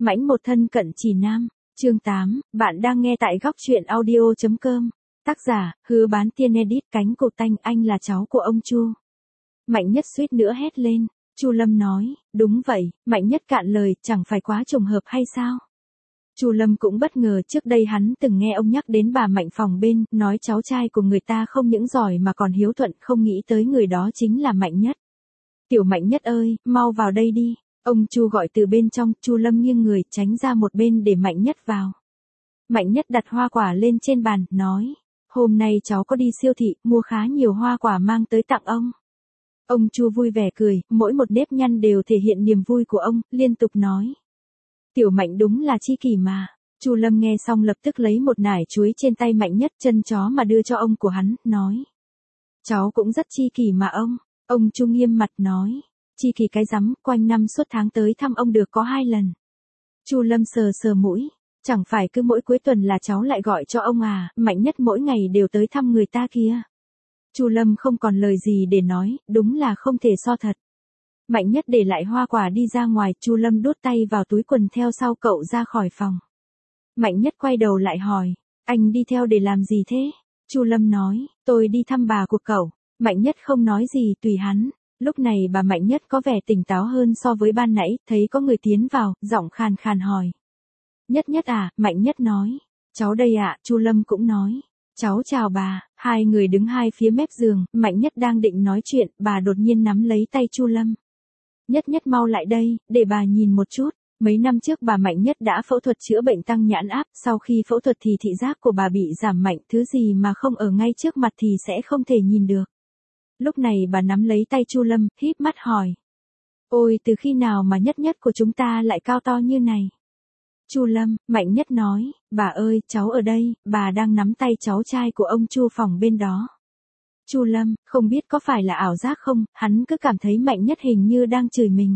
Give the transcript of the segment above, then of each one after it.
Mãnh một thân cận chỉ nam, chương 8, bạn đang nghe tại góc truyện audio.com. Tác giả, Hứa Bán Tiên Edit. Cánh cụt tanh, anh là cháu của ông Chu. Mạnh Nhất suýt nữa hét lên. Chu Lâm nói, đúng vậy. Mạnh Nhất cạn lời, chẳng phải quá trùng hợp hay sao? Chu Lâm cũng bất ngờ, trước đây hắn từng nghe ông nhắc đến bà Mạnh phòng bên, nói cháu trai của người ta không những giỏi mà còn hiếu thuận, không nghĩ tới người đó chính là Mạnh Nhất. Tiểu Mạnh Nhất ơi, mau vào đây đi. Ông Chu gọi từ bên trong. Chu Lâm nghiêng người, tránh ra một bên để Mạnh Nhất vào. Mạnh Nhất đặt hoa quả lên trên bàn, nói, hôm nay cháu có đi siêu thị, mua khá nhiều hoa quả mang tới tặng ông. Ông Chu vui vẻ cười, mỗi một nếp nhăn đều thể hiện niềm vui của ông, liên tục nói. Tiểu Mạnh đúng là chi kỷ mà. Chu Lâm nghe xong lập tức lấy một nải chuối trên tay Mạnh Nhất, chân chó mà đưa cho ông của hắn, nói. Cháu cũng rất chi kỷ mà ông. Ông Chu nghiêm mặt nói. Chi kỷ cái rắm, quanh năm suốt tháng tới thăm ông được có 2 lần. Chu Lâm sờ sờ mũi. Chẳng phải cứ mỗi cuối tuần là cháu lại gọi cho ông à, Mạnh Nhất mỗi ngày đều tới thăm người ta kia. Chu Lâm không còn lời gì để nói, đúng là không thể so thật. Mạnh Nhất để lại hoa quả đi ra ngoài, Chu Lâm đút tay vào túi quần theo sau cậu ra khỏi phòng. Mạnh Nhất quay đầu lại hỏi, anh đi theo để làm gì thế? Chu Lâm nói, tôi đi thăm bà của cậu. Mạnh Nhất không nói gì, tùy hắn. Lúc này bà Mạnh Nhất có vẻ tỉnh táo hơn so với ban nãy, thấy có người tiến vào, giọng khàn khàn hỏi. Nhất Nhất à, Mạnh Nhất nói. Cháu đây ạ, Chu Lâm cũng nói. Cháu chào bà. Hai người đứng hai phía mép giường, Mạnh Nhất đang định nói chuyện, bà đột nhiên nắm lấy tay Chu Lâm. Nhất Nhất mau lại đây, để bà nhìn một chút. Mấy năm trước bà Mạnh Nhất đã phẫu thuật chữa bệnh tăng nhãn áp, sau khi phẫu thuật thì thị giác của bà bị giảm mạnh, thứ gì mà không ở ngay trước mặt thì sẽ không thể nhìn được. Lúc này bà nắm lấy tay Chu Lâm, híp mắt hỏi. Ôi, từ khi nào mà Nhất Nhất của chúng ta lại cao to như này? Chu Lâm, Mạnh Nhất nói, bà ơi, cháu ở đây, bà đang nắm tay cháu trai của ông Chu phòng bên đó. Chu Lâm, không biết có phải là ảo giác không, hắn cứ cảm thấy Mạnh Nhất hình như đang chửi mình.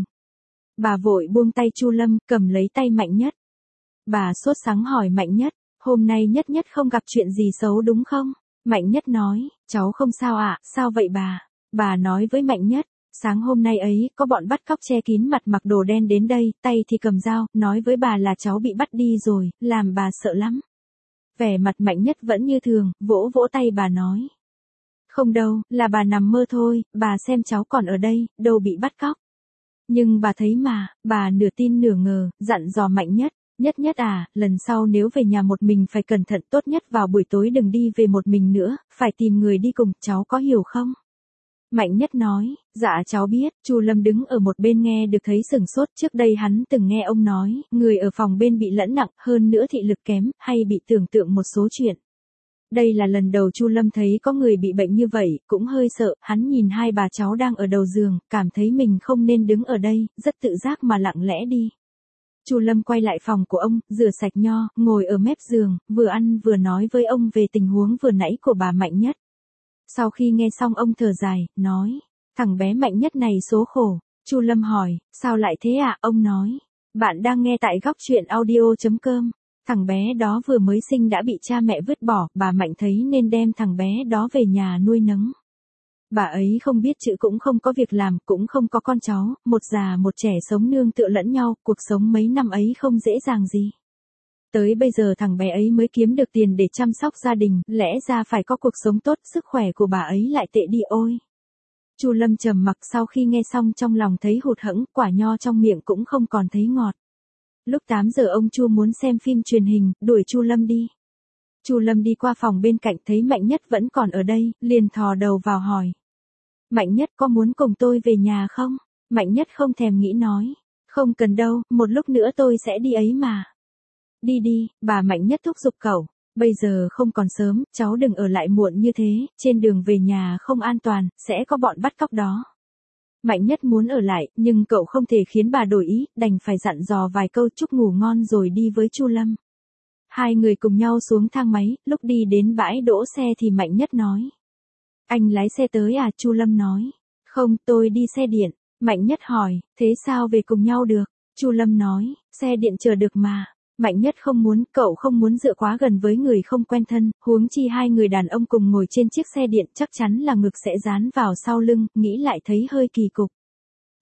Bà vội buông tay Chu Lâm, cầm lấy tay Mạnh Nhất. Bà sốt sắng hỏi Mạnh Nhất, hôm nay Nhất Nhất không gặp chuyện gì xấu đúng không? Mạnh Nhất nói, cháu không sao ạ, sao vậy bà? Bà nói với Mạnh Nhất, sáng hôm nay ấy, có bọn bắt cóc che kín mặt mặc đồ đen đến đây, tay thì cầm dao, nói với bà là cháu bị bắt đi rồi, làm bà sợ lắm. Vẻ mặt Mạnh Nhất vẫn như thường, vỗ vỗ tay bà nói. Không đâu, là bà nằm mơ thôi, bà xem cháu còn ở đây, đâu bị bắt cóc. Nhưng bà thấy mà, bà nửa tin nửa ngờ, dặn dò Mạnh Nhất. Nhất Nhất à, lần sau nếu về nhà một mình phải cẩn thận, tốt nhất vào buổi tối đừng đi về một mình nữa, phải tìm người đi cùng, cháu có hiểu không? Mạnh Nhất nói, dạ cháu biết. Chu Lâm đứng ở một bên nghe được thấy sửng sốt, trước đây hắn từng nghe ông nói, người ở phòng bên bị lẫn nặng, hơn nữa thị lực kém, hay bị tưởng tượng một số chuyện. Đây là lần đầu Chu Lâm thấy có người bị bệnh như vậy, cũng hơi sợ, hắn nhìn hai bà cháu đang ở đầu giường, cảm thấy mình không nên đứng ở đây, rất tự giác mà lặng lẽ đi. Chu Lâm quay lại phòng của ông, rửa sạch nho, ngồi ở mép giường, vừa ăn vừa nói với ông về tình huống vừa nãy của bà Mạnh Nhất. Sau khi nghe xong ông thở dài, nói, thằng bé Mạnh Nhất này số khổ. Chu Lâm hỏi, sao lại thế ạ? Ông nói, bạn đang nghe tại góc truyện audio.com. Thằng bé đó vừa mới sinh đã bị cha mẹ vứt bỏ, bà Mạnh thấy nên đem thằng bé đó về nhà nuôi nấng. Bà ấy không biết chữ cũng không có việc làm, cũng không có con cháu, một già một trẻ sống nương tựa lẫn nhau, cuộc sống mấy năm ấy không dễ dàng gì. Tới bây giờ thằng bé ấy mới kiếm được tiền để chăm sóc gia đình, lẽ ra phải có cuộc sống tốt, sức khỏe của bà ấy lại tệ đi ôi. Chu Lâm trầm mặc, sau khi nghe xong trong lòng thấy hụt hẫng, quả nho trong miệng cũng không còn thấy ngọt. Lúc 8 giờ ông Chu muốn xem phim truyền hình, đuổi Chu Lâm đi. Chu Lâm đi qua phòng bên cạnh thấy Mạnh Nhất vẫn còn ở đây, liền thò đầu vào hỏi. Mạnh Nhất có muốn cùng tôi về nhà không? Mạnh Nhất không thèm nghĩ nói. Không cần đâu, một lúc nữa tôi sẽ đi ấy mà. Đi đi, bà Mạnh Nhất thúc giục cậu. Bây giờ không còn sớm, cháu đừng ở lại muộn như thế, trên đường về nhà không an toàn, sẽ có bọn bắt cóc đó. Mạnh Nhất muốn ở lại, nhưng cậu không thể khiến bà đổi ý, đành phải dặn dò vài câu chúc ngủ ngon rồi đi với Chu Lâm. Hai người cùng nhau xuống thang máy, lúc đi đến bãi đỗ xe thì Mạnh Nhất nói. Anh lái xe tới à? Chu Lâm nói. Không, tôi đi xe điện. Mạnh Nhất hỏi, thế sao về cùng nhau được? Chu Lâm nói, xe điện chờ được mà. Mạnh Nhất không muốn, cậu không muốn dựa quá gần với người không quen thân, huống chi hai người đàn ông cùng ngồi trên chiếc xe điện chắc chắn là ngực sẽ dán vào sau lưng, nghĩ lại thấy hơi kỳ cục.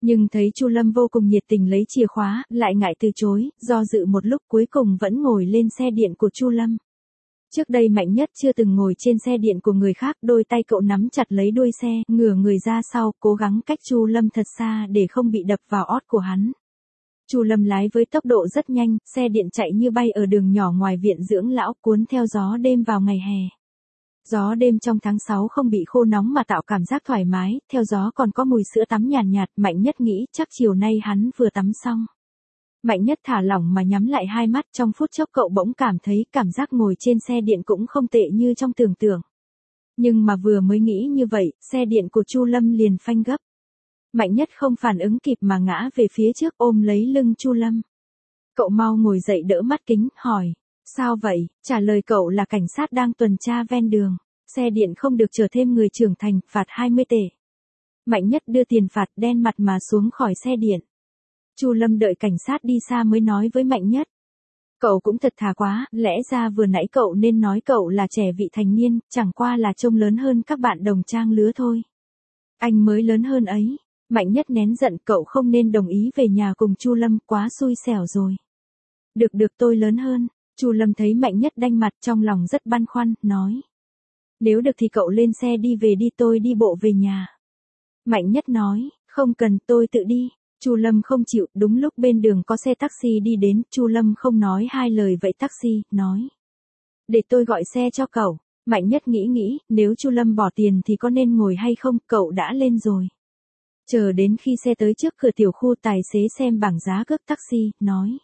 Nhưng thấy Chu Lâm vô cùng nhiệt tình lấy chìa khóa, lại ngại từ chối, do dự một lúc cuối cùng vẫn ngồi lên xe điện của Chu Lâm. Trước đây Mạnh Nhất chưa từng ngồi trên xe điện của người khác, đôi tay cậu nắm chặt lấy đuôi xe, ngửa người ra sau, cố gắng cách Chu Lâm thật xa để không bị đập vào ót của hắn. Chu Lâm lái với tốc độ rất nhanh, xe điện chạy như bay ở đường nhỏ ngoài viện dưỡng lão, cuốn theo gió đêm vào ngày hè. Gió đêm trong tháng 6 không bị khô nóng mà tạo cảm giác thoải mái, theo gió còn có mùi sữa tắm nhàn nhạt, Mạnh Nhất nghĩ chắc chiều nay hắn vừa tắm xong. Mạnh Nhất thả lỏng mà nhắm lại hai mắt, trong phút chốc cậu bỗng cảm thấy cảm giác ngồi trên xe điện cũng không tệ như trong tưởng tượng. Nhưng mà vừa mới nghĩ như vậy, xe điện của Chu Lâm liền phanh gấp. Mạnh Nhất không phản ứng kịp mà ngã về phía trước ôm lấy lưng Chu Lâm. Cậu mau ngồi dậy đỡ mắt kính, hỏi. Sao vậy? Trả lời cậu là cảnh sát đang tuần tra ven đường. Xe điện không được chở thêm người trưởng thành, phạt 20 tệ. Mạnh Nhất đưa tiền phạt, đen mặt mà xuống khỏi xe điện. Chu Lâm đợi cảnh sát đi xa mới nói với Mạnh Nhất. Cậu cũng thật thà quá, lẽ ra vừa nãy cậu nên nói cậu là trẻ vị thành niên, chẳng qua là trông lớn hơn các bạn đồng trang lứa thôi. Anh mới lớn hơn ấy. Mạnh Nhất nén giận, cậu không nên đồng ý về nhà cùng Chu Lâm, quá xui xẻo rồi. Được tôi lớn hơn. Chu Lâm thấy Mạnh Nhất đanh mặt, trong lòng rất băn khoăn, nói. Nếu được thì cậu lên xe đi về đi, tôi đi bộ về nhà. Mạnh Nhất nói, không cần, tôi tự đi. Chu Lâm không chịu, đúng lúc bên đường có xe taxi đi đến, Chu Lâm không nói hai lời vậy taxi, nói. Để tôi gọi xe cho cậu. Mạnh Nhất nghĩ, nếu Chu Lâm bỏ tiền thì có nên ngồi hay không, cậu đã lên rồi. Chờ đến khi xe tới trước cửa tiểu khu, tài xế xem bảng giá cước taxi, nói.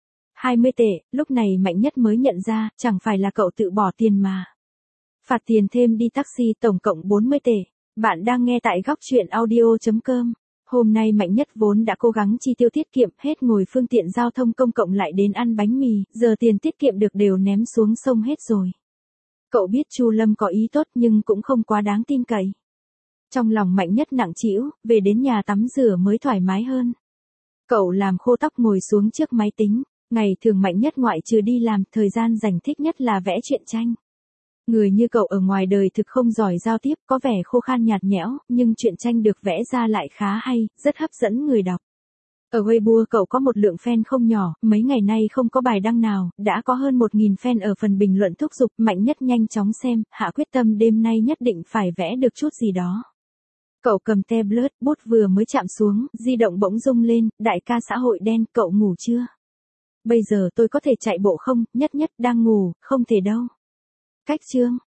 20 tệ, lúc này Mạnh Nhất mới nhận ra, chẳng phải là cậu tự bỏ tiền mà. Phạt tiền thêm đi taxi tổng cộng 40 tệ. Bạn đang nghe tại góc chuyện audio.com. Hôm nay Mạnh Nhất vốn đã cố gắng chi tiêu tiết kiệm, hết ngồi phương tiện giao thông công cộng lại đến ăn bánh mì, giờ tiền tiết kiệm được đều ném xuống sông hết rồi. Cậu biết Chu Lâm có ý tốt nhưng cũng không quá đáng tin cậy. Trong lòng Mạnh Nhất nặng trĩu, về đến nhà tắm rửa mới thoải mái hơn. Cậu làm khô tóc ngồi xuống trước máy tính. Ngày thường Mạnh Nhất ngoại trừ đi làm, thời gian rảnh thích nhất là vẽ truyện tranh. Người như cậu ở ngoài đời thực không giỏi giao tiếp, có vẻ khô khan nhạt nhẽo, nhưng truyện tranh được vẽ ra lại khá hay, rất hấp dẫn người đọc. Ở Weibo cậu có một lượng fan không nhỏ, mấy ngày nay không có bài đăng nào, đã có hơn 1.000 fan ở phần bình luận thúc giục. Mạnh Nhất nhanh chóng xem, hạ quyết tâm đêm nay nhất định phải vẽ được chút gì đó. Cậu cầm tablet, bút vừa mới chạm xuống, di động bỗng rung lên, đại ca xã hội đen, cậu ngủ chưa? Bây giờ tôi có thể chạy bộ không? Nhất đang ngủ, không thể đâu. Cách chương.